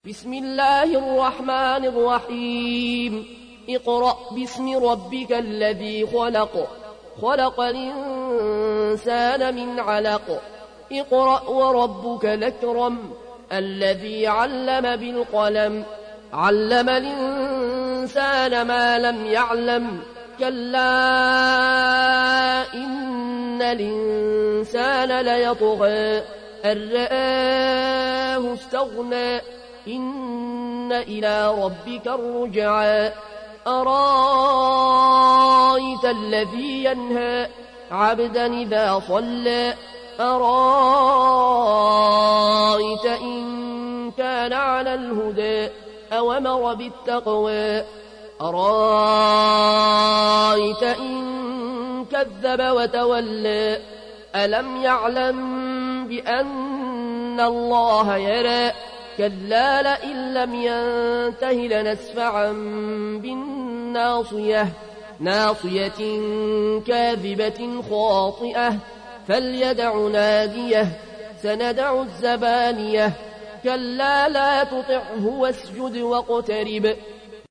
بسم الله الرحمن الرحيم اقرأ باسم ربك الذي خلق خلق الإنسان من علق اقرأ وربك الأكرم الذي علم بالقلم علم الإنسان ما لم يعلم كلا إن الإنسان ليطغى أن رآه استغنى إن إلى ربك الرجعى أرايت الذي ينهى عبدا إذا صلى أرايت إن كان على الهدى أوامر بالتقوى أرايت إن كذب وتولى ألم يعلم بأن الله يرى كلا لئن لم ينته لنسفعا بالناصية ناصية كاذبة خاطئة فليدع ناديه سندع الزبانية كلا لا تطعه واسجد واقترب